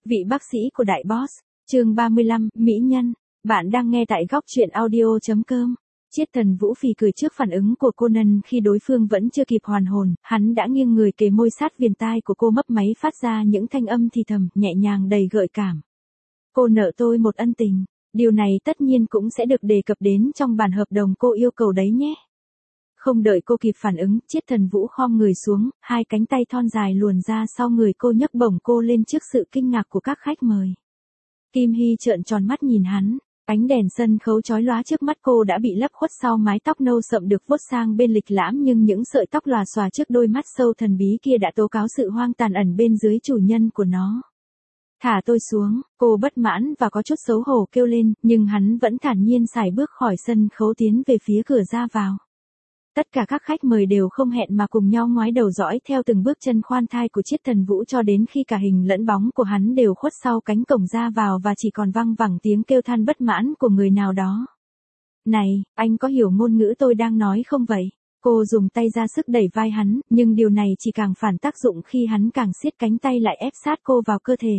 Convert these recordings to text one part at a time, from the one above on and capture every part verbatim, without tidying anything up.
Vị bác sĩ của đại boss, chương ba mươi lăm, Mỹ Nhân. Bạn đang nghe tại góc truyện audio.com. Chiết Thần Vũ phì cười trước phản ứng của Conan khi đối phương vẫn chưa kịp hoàn hồn, hắn đã nghiêng người kề môi sát viền tai của cô, mấp máy phát ra những thanh âm thì thầm, nhẹ nhàng đầy gợi cảm. Cô nợ tôi một ân tình, điều này tất nhiên cũng sẽ được đề cập đến trong bản hợp đồng cô yêu cầu đấy nhé. Không đợi cô kịp phản ứng, Chiết Thần Vũ khom người xuống, hai cánh tay thon dài luồn ra sau người cô, nhấc bổng cô lên trước sự kinh ngạc của các khách mời. Kim Hy trợn tròn mắt nhìn hắn, ánh đèn sân khấu chói lóa trước mắt cô đã bị lấp khuất sau mái tóc nâu sậm được vuốt sang bên lịch lãm, nhưng những sợi tóc lòa xòa trước đôi mắt sâu thần bí kia đã tố cáo sự hoang tàn ẩn bên dưới chủ nhân của nó. Thả tôi xuống, cô bất mãn và có chút xấu hổ kêu lên, nhưng hắn vẫn thản nhiên sải bước khỏi sân khấu tiến về phía cửa ra vào. Tất cả các khách mời đều không hẹn mà cùng nhau ngoái đầu dõi theo từng bước chân khoan thai của Chiết Thần Vũ cho đến khi cả hình lẫn bóng của hắn đều khuất sau cánh cổng ra vào và chỉ còn văng vẳng tiếng kêu than bất mãn của người nào đó. Này, anh có hiểu ngôn ngữ tôi đang nói không vậy? Cô dùng tay ra sức đẩy vai hắn, nhưng điều này chỉ càng phản tác dụng khi hắn càng siết cánh tay lại ép sát cô vào cơ thể.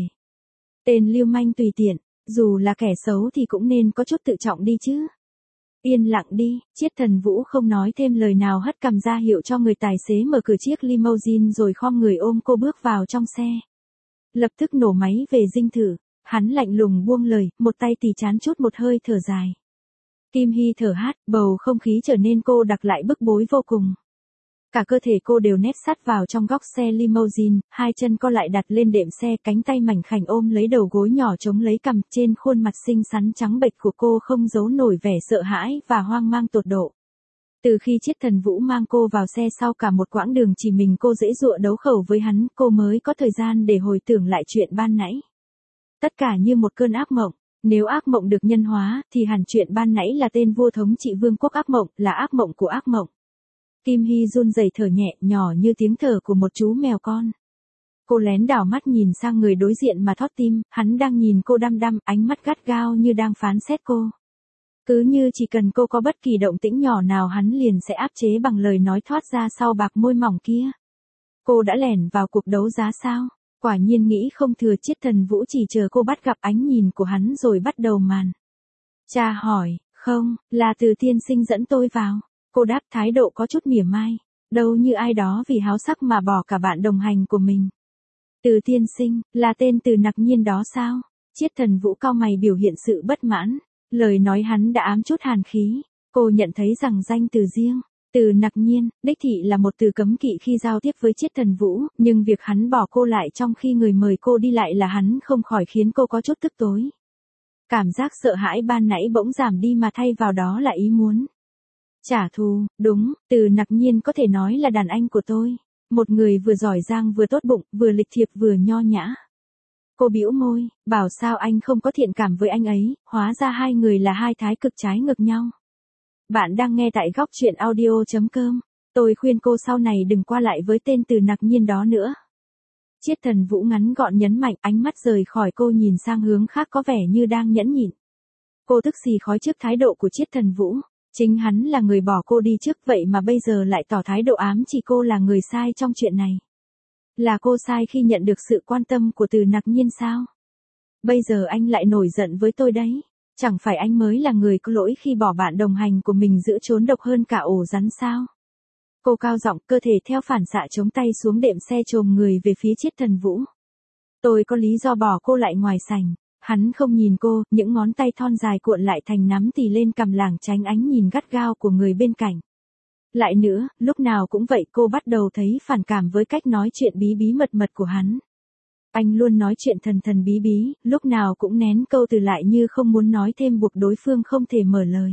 Tên lưu manh tùy tiện, dù là kẻ xấu thì cũng nên có chút tự trọng đi chứ. Yên lặng đi, Chiết Thần Vũ không nói thêm lời nào, hất cằm ra hiệu cho người tài xế mở cửa chiếc limousine rồi khom người ôm cô bước vào trong xe. Lập tức nổ máy về dinh thự, hắn lạnh lùng buông lời, một tay tì chán chút một hơi thở dài. Kim Hy thở hắt, bầu không khí trở nên cô đặc lại bức bối vô cùng. Cả cơ thể cô đều nép sát vào trong góc xe limousine, hai chân co lại đặt lên đệm xe, cánh tay mảnh khảnh ôm lấy đầu gối nhỏ chống lấy cằm, trên khuôn mặt xinh xắn trắng bệch của cô không giấu nổi vẻ sợ hãi và hoang mang tột độ. Từ khi Chiết Thần Vũ mang cô vào xe sau cả một quãng đường chỉ mình cô dễ dụa đấu khẩu với hắn, cô mới có thời gian để hồi tưởng lại chuyện ban nãy. Tất cả như một cơn ác mộng. Nếu ác mộng được nhân hóa, thì hẳn chuyện ban nãy là tên vua thống trị vương quốc ác mộng, là ác mộng của ác mộng. Kim Hy run rẩy thở nhẹ, nhỏ như tiếng thở của một chú mèo con. Cô lén đảo mắt nhìn sang người đối diện mà thót tim, hắn đang nhìn cô đăm đăm, ánh mắt gắt gao như đang phán xét cô. Cứ như chỉ cần cô có bất kỳ động tĩnh nhỏ nào hắn liền sẽ áp chế bằng lời nói thoát ra sau bạc môi mỏng kia. Cô đã lẻn vào cuộc đấu giá sao? Quả nhiên nghĩ không thừa. Chiết Thần Vũ chỉ chờ cô bắt gặp ánh nhìn của hắn rồi bắt đầu màn. Cha hỏi, không, là Từ tiên sinh dẫn tôi vào. Cô đáp thái độ có chút mỉa mai, đâu như ai đó vì háo sắc mà bỏ cả bạn đồng hành của mình. Từ tiên sinh, là tên Từ Nặc Nhiên đó sao? Chiết Thần Vũ cau mày biểu hiện sự bất mãn, lời nói hắn đã ám chút hàn khí. Cô nhận thấy rằng danh từ riêng, Từ Nặc Nhiên, đích thị là một từ cấm kỵ khi giao tiếp với Chiết Thần Vũ, nhưng việc hắn bỏ cô lại trong khi người mời cô đi lại là hắn không khỏi khiến cô có chút tức tối. Cảm giác sợ hãi ban nãy bỗng giảm đi mà thay vào đó là ý muốn trả thù. Đúng, Từ Nặc Nhiên có thể nói là đàn anh của tôi. Một người vừa giỏi giang vừa tốt bụng, vừa lịch thiệp vừa nho nhã. Cô bĩu môi, bảo sao anh không có thiện cảm với anh ấy, hóa ra hai người là hai thái cực trái ngược nhau. Bạn đang nghe tại góc truyện audio.com. Tôi khuyên cô sau này đừng qua lại với tên Từ Nặc Nhiên đó nữa. Chiết Thần Vũ ngắn gọn nhấn mạnh, ánh mắt rời khỏi cô nhìn sang hướng khác có vẻ như đang nhẫn nhịn. Cô tức xì khói trước thái độ của Chiết Thần Vũ. Chính hắn là người bỏ cô đi trước, vậy mà bây giờ lại tỏ thái độ ám chỉ cô là người sai trong chuyện này. Là cô sai khi nhận được sự quan tâm của Từ Nặc Nhiên sao? Bây giờ anh lại nổi giận với tôi đấy. Chẳng phải anh mới là người có lỗi khi bỏ bạn đồng hành của mình giữa chốn độc hơn cả ổ rắn sao? Cô cao giọng, cơ thể theo phản xạ chống tay xuống đệm xe chồm người về phía Chiết Thần Vũ. Tôi có lý do bỏ cô lại ngoài sảnh. Hắn không nhìn cô, những ngón tay thon dài cuộn lại thành nắm tì lên cằm lảng tránh ánh nhìn gắt gao của người bên cạnh. Lại nữa, lúc nào cũng vậy, cô bắt đầu thấy phản cảm với cách nói chuyện bí bí mật mật của hắn. Anh luôn nói chuyện thần thần bí bí, lúc nào cũng nén câu từ lại như không muốn nói thêm, buộc đối phương không thể mở lời.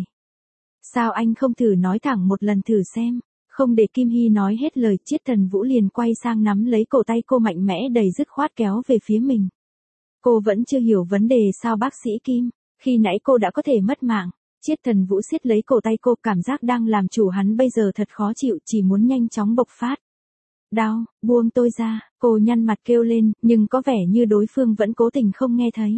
Sao anh không thử nói thẳng một lần thử xem? Không để Kim Hy nói hết lời, Chiết Thần Vũ liền quay sang nắm lấy cổ tay cô mạnh mẽ đầy dứt khoát kéo về phía mình. Cô vẫn chưa hiểu vấn đề sao bác sĩ Kim, khi nãy cô đã có thể mất mạng. Chiết Thần Vũ siết lấy cổ tay cô, cảm giác đang làm chủ hắn bây giờ thật khó chịu, chỉ muốn nhanh chóng bộc phát. Đau, buông tôi ra, cô nhăn mặt kêu lên, nhưng có vẻ như đối phương vẫn cố tình không nghe thấy.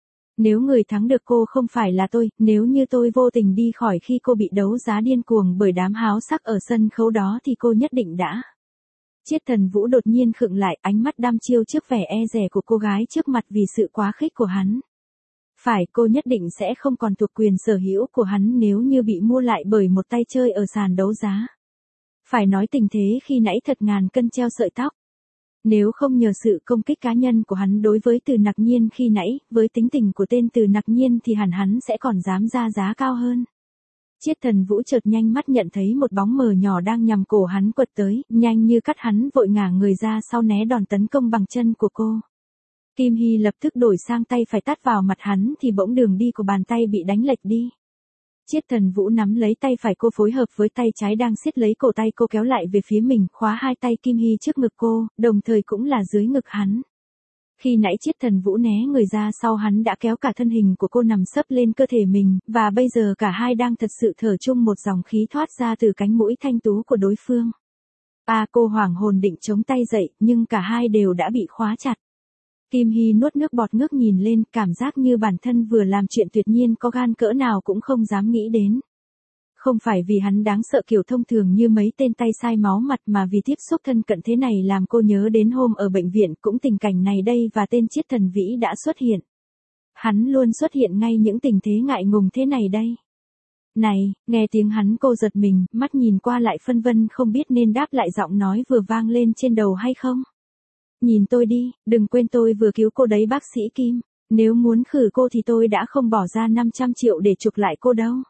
Nếu người thắng được cô không phải là tôi, nếu như tôi vô tình đi khỏi khi cô bị đấu giá điên cuồng bởi đám háo sắc ở sân khấu đó thì cô nhất định đã Chiết Thần Vũ đột nhiên khựng lại, ánh mắt đăm chiêu trước vẻ e dè của cô gái trước mặt vì sự quá khích của hắn. Phải, cô nhất định sẽ không còn thuộc quyền sở hữu của hắn nếu như bị mua lại bởi một tay chơi ở sàn đấu giá. Phải nói tình thế khi nãy thật ngàn cân treo sợi tóc. Nếu không nhờ sự công kích cá nhân của hắn đối với Từ Nặc Nhiên khi nãy, với tính tình của tên Từ Nặc Nhiên thì hẳn hắn sẽ còn dám ra giá cao hơn. Chiết Thần Vũ chợt nhanh mắt nhận thấy một bóng mờ nhỏ đang nhằm cổ hắn quật tới, nhanh như cắt hắn vội ngả người ra sau né đòn tấn công bằng chân của cô. Kim Hy lập tức đổi sang tay phải tát vào mặt hắn thì bỗng đường đi của bàn tay bị đánh lệch đi. Chiết Thần Vũ nắm lấy tay phải cô phối hợp với tay trái đang siết lấy cổ tay cô kéo lại về phía mình, khóa hai tay Kim Hy trước ngực cô, đồng thời cũng là dưới ngực hắn. Khi nãy Chiết Thần Vũ né người ra sau hắn đã kéo cả thân hình của cô nằm sấp lên cơ thể mình, và bây giờ cả hai đang thật sự thở chung một dòng khí thoát ra từ cánh mũi thanh tú của đối phương. À, cô hoảng hồn định chống tay dậy, nhưng cả hai đều đã bị khóa chặt. Kim Hy nuốt nước bọt ngước nhìn lên, cảm giác như bản thân vừa làm chuyện tuyệt nhiên có gan cỡ nào cũng không dám nghĩ đến. Không phải vì hắn đáng sợ kiểu thông thường như mấy tên tay sai máu mặt mà vì tiếp xúc thân cận thế này làm cô nhớ đến hôm ở bệnh viện cũng tình cảnh này đây và tên Chiết Thần Vĩ đã xuất hiện. Hắn luôn xuất hiện ngay những tình thế ngại ngùng thế này đây. Này, nghe tiếng hắn cô giật mình, mắt nhìn qua lại phân vân không biết nên đáp lại giọng nói vừa vang lên trên đầu hay không. Nhìn tôi đi, đừng quên tôi vừa cứu cô đấy bác sĩ Kim. Nếu muốn khử cô thì tôi đã không bỏ ra năm trăm triệu để chuộc lại cô đâu.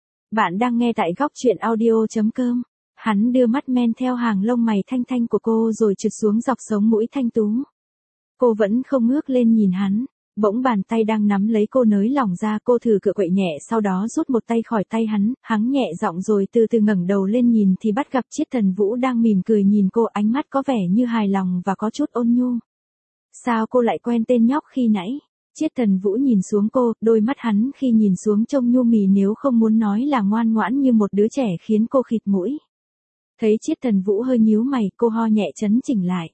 Bạn đang nghe tại góc truyện audio chấm com. Hắn đưa mắt men theo hàng lông mày thanh thanh của cô rồi trượt xuống dọc sống mũi thanh tú. Cô vẫn không ngước lên nhìn hắn. Bỗng bàn tay đang nắm lấy cô nới lỏng ra, cô thử cựa quậy nhẹ sau đó rút một tay khỏi tay hắn, hắn nhẹ giọng rồi từ từ ngẩng đầu lên nhìn thì bắt gặp Chiết Thần Vũ đang mỉm cười nhìn cô, ánh mắt có vẻ như hài lòng và có chút ôn nhu. Sao cô lại quen tên nhóc khi nãy? Chiết Thần Vũ nhìn xuống cô, đôi mắt hắn khi nhìn xuống trông nhu mì nếu không muốn nói là ngoan ngoãn như một đứa trẻ khiến cô khịt mũi. Thấy Chiết Thần Vũ hơi nhíu mày, cô ho nhẹ chấn chỉnh lại.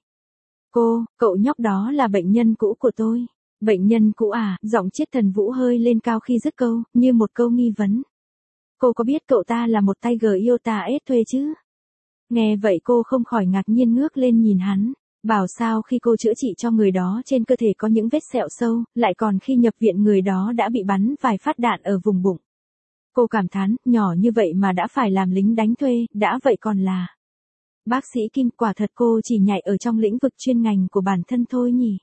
Cô, cậu nhóc đó là bệnh nhân cũ của tôi. Bệnh nhân cũ à? Giọng Chiết Thần Vũ hơi lên cao khi dứt câu, như một câu nghi vấn. Cô có biết cậu ta là một tay gờ yêu ta ết thuê chứ? Nghe vậy cô không khỏi ngạc nhiên ngước lên nhìn hắn. Bảo sao khi cô chữa trị cho người đó trên cơ thể có những vết sẹo sâu, lại còn khi nhập viện người đó đã bị bắn vài phát đạn ở vùng bụng. Cô cảm thán, nhỏ như vậy mà đã phải làm lính đánh thuê, đã vậy còn là. Bác sĩ Kim, quả thật cô chỉ nhảy ở trong lĩnh vực chuyên ngành của bản thân thôi nhỉ?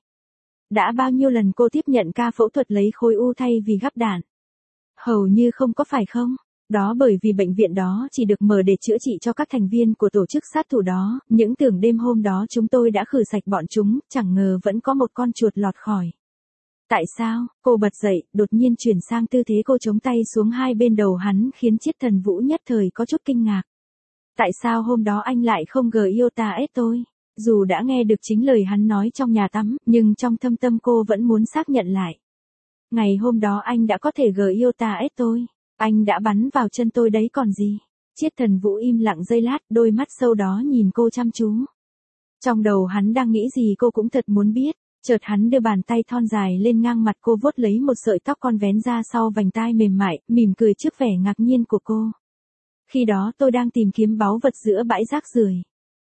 Đã bao nhiêu lần cô tiếp nhận ca phẫu thuật lấy khối u thay vì gắp đạn? Hầu như không có phải không? Đó bởi vì bệnh viện đó chỉ được mở để chữa trị cho các thành viên của tổ chức sát thủ đó, những tưởng đêm hôm đó chúng tôi đã khử sạch bọn chúng, chẳng ngờ vẫn có một con chuột lọt khỏi. Tại sao? Cô bật dậy, đột nhiên chuyển sang tư thế cô chống tay xuống hai bên đầu hắn khiến Chiết Thần Vũ nhất thời có chút kinh ngạc. Tại sao hôm đó anh lại không gờ yêu ta ết tôi? Dù đã nghe được chính lời hắn nói trong nhà tắm, nhưng trong thâm tâm cô vẫn muốn xác nhận lại. Ngày hôm đó anh đã có thể gờ yêu ta ết tôi. Anh đã bắn vào chân tôi đấy còn gì. Chiết Thần Vũ im lặng giây lát, đôi mắt sâu đó nhìn cô chăm chú. Trong đầu hắn đang nghĩ gì cô cũng thật muốn biết. Chợt hắn đưa bàn tay thon dài lên ngang mặt cô vuốt lấy một sợi tóc con vén ra sau vành tai mềm mại, mỉm cười trước vẻ ngạc nhiên của cô. Khi đó tôi đang tìm kiếm báu vật giữa bãi rác rưởi.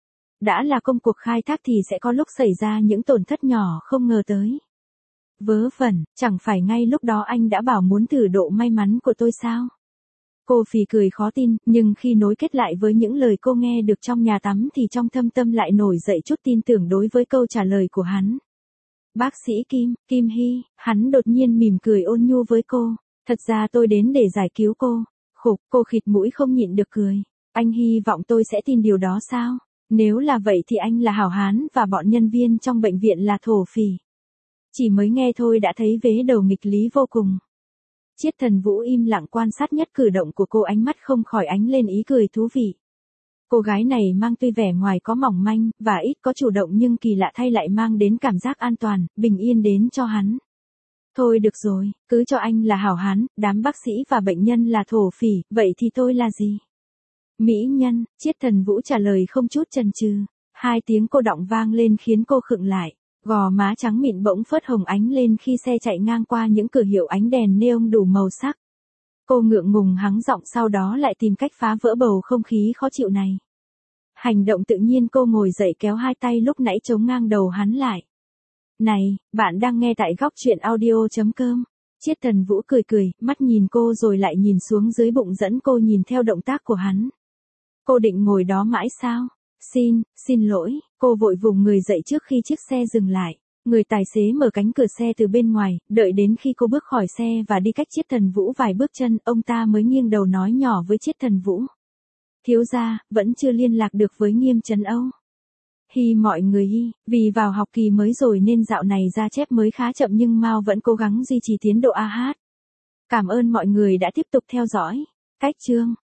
Đã là công cuộc khai thác thì sẽ có lúc xảy ra những tổn thất nhỏ không ngờ tới. Vớ vẩn, chẳng phải ngay lúc đó anh đã bảo muốn thử độ may mắn của tôi sao? Cô phì cười khó tin, nhưng khi nối kết lại với những lời cô nghe được trong nhà tắm thì trong thâm tâm lại nổi dậy chút tin tưởng đối với câu trả lời của hắn. Bác sĩ Kim, Kim Hy, hắn đột nhiên mỉm cười ôn nhu với cô. Thật ra tôi đến để giải cứu cô. Khục, cô khịt mũi không nhịn được cười. Anh hy vọng tôi sẽ tin điều đó sao? Nếu là vậy thì anh là hảo hán và bọn nhân viên trong bệnh viện là thổ phỉ. Chỉ mới nghe thôi đã thấy vế đầu nghịch lý vô cùng. Chiết Thần Vũ im lặng quan sát nhất cử động của cô, ánh mắt không khỏi ánh lên ý cười thú vị. Cô gái này mang tuy vẻ ngoài có mỏng manh, và ít có chủ động nhưng kỳ lạ thay lại mang đến cảm giác an toàn, bình yên đến cho hắn. Thôi được rồi, cứ cho anh là hảo hán, đám bác sĩ và bệnh nhân là thổ phỉ, vậy thì tôi là gì? Mỹ nhân, Chiết Thần Vũ trả lời không chút chần chừ. Hai tiếng cô đọng vang lên khiến cô khựng lại. Gò má trắng mịn bỗng phớt hồng ánh lên khi xe chạy ngang qua những cửa hiệu ánh đèn neon đủ màu sắc. Cô ngượng ngùng hắng giọng sau đó lại tìm cách phá vỡ bầu không khí khó chịu này. Hành động tự nhiên cô ngồi dậy kéo hai tay lúc nãy chống ngang đầu hắn lại. Này, bạn đang nghe tại góc chuyện audio.com. Chiết Thần Vũ cười cười, mắt nhìn cô rồi lại nhìn xuống dưới bụng dẫn cô nhìn theo động tác của hắn. Cô định ngồi đó mãi sao? Xin, xin lỗi, cô vội vùng người dậy trước khi chiếc xe dừng lại. Người tài xế mở cánh cửa xe từ bên ngoài, đợi đến khi cô bước khỏi xe và đi cách Chiết Thần Vũ vài bước chân, ông ta mới nghiêng đầu nói nhỏ với Chiết Thần Vũ. Thiếu gia, vẫn chưa liên lạc được với Nghiêm Trấn Âu. Hi mọi người hi, vì vào học kỳ mới rồi nên dạo này ra chép mới khá chậm nhưng Mao vẫn cố gắng duy trì tiến độ a hát. Cảm ơn mọi người đã tiếp tục theo dõi. Cách chương